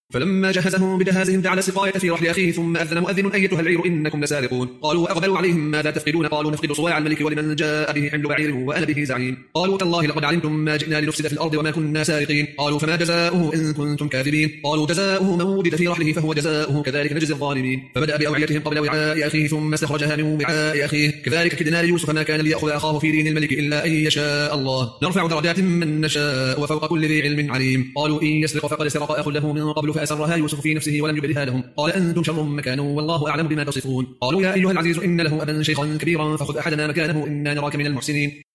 فلما جهزهم بجهازهم جعل السقاية في رحل أخيه ثم أذن مؤذن أيتها العير إنكم لسارقون. قالوا وأقبلوا عليهم ماذا تفقدون؟ قالوا نفقد صواع الملك ولمن جاء به حمل بعير وأنا به زعيم. قالوا تالله لقد علمتم ما جئنا لنفسد في الأرض وما كنا سارقين. قالوا فما جزاؤه إن كنتم كاذبين؟ قالوا جزاؤه من وجد في رحله فهو جزاؤه كذلك نجزي الظالمين. فبدأ بأوعيتهم قبل وعاء أخيه ثم استخرجها من وعاء أخيه كذلك كدنا ليوسف ما كان ليأخذ أخاه في دين الملك إلا أن يشاء الله نرفع درجات من نشاء وفوق كل ذي علم عليم. قالوا إن يسرق فقد سرق أخ له من قبل فأسرها يوسف في نفسه ولم يبدها لهم قال أنتم شر مكانا والله أعلم بما تصفون. قالوا يا أيها العزيز إن له أبا شيخا كبيرا فخذ أحدنا مكانه إنا نراك من المحسنين.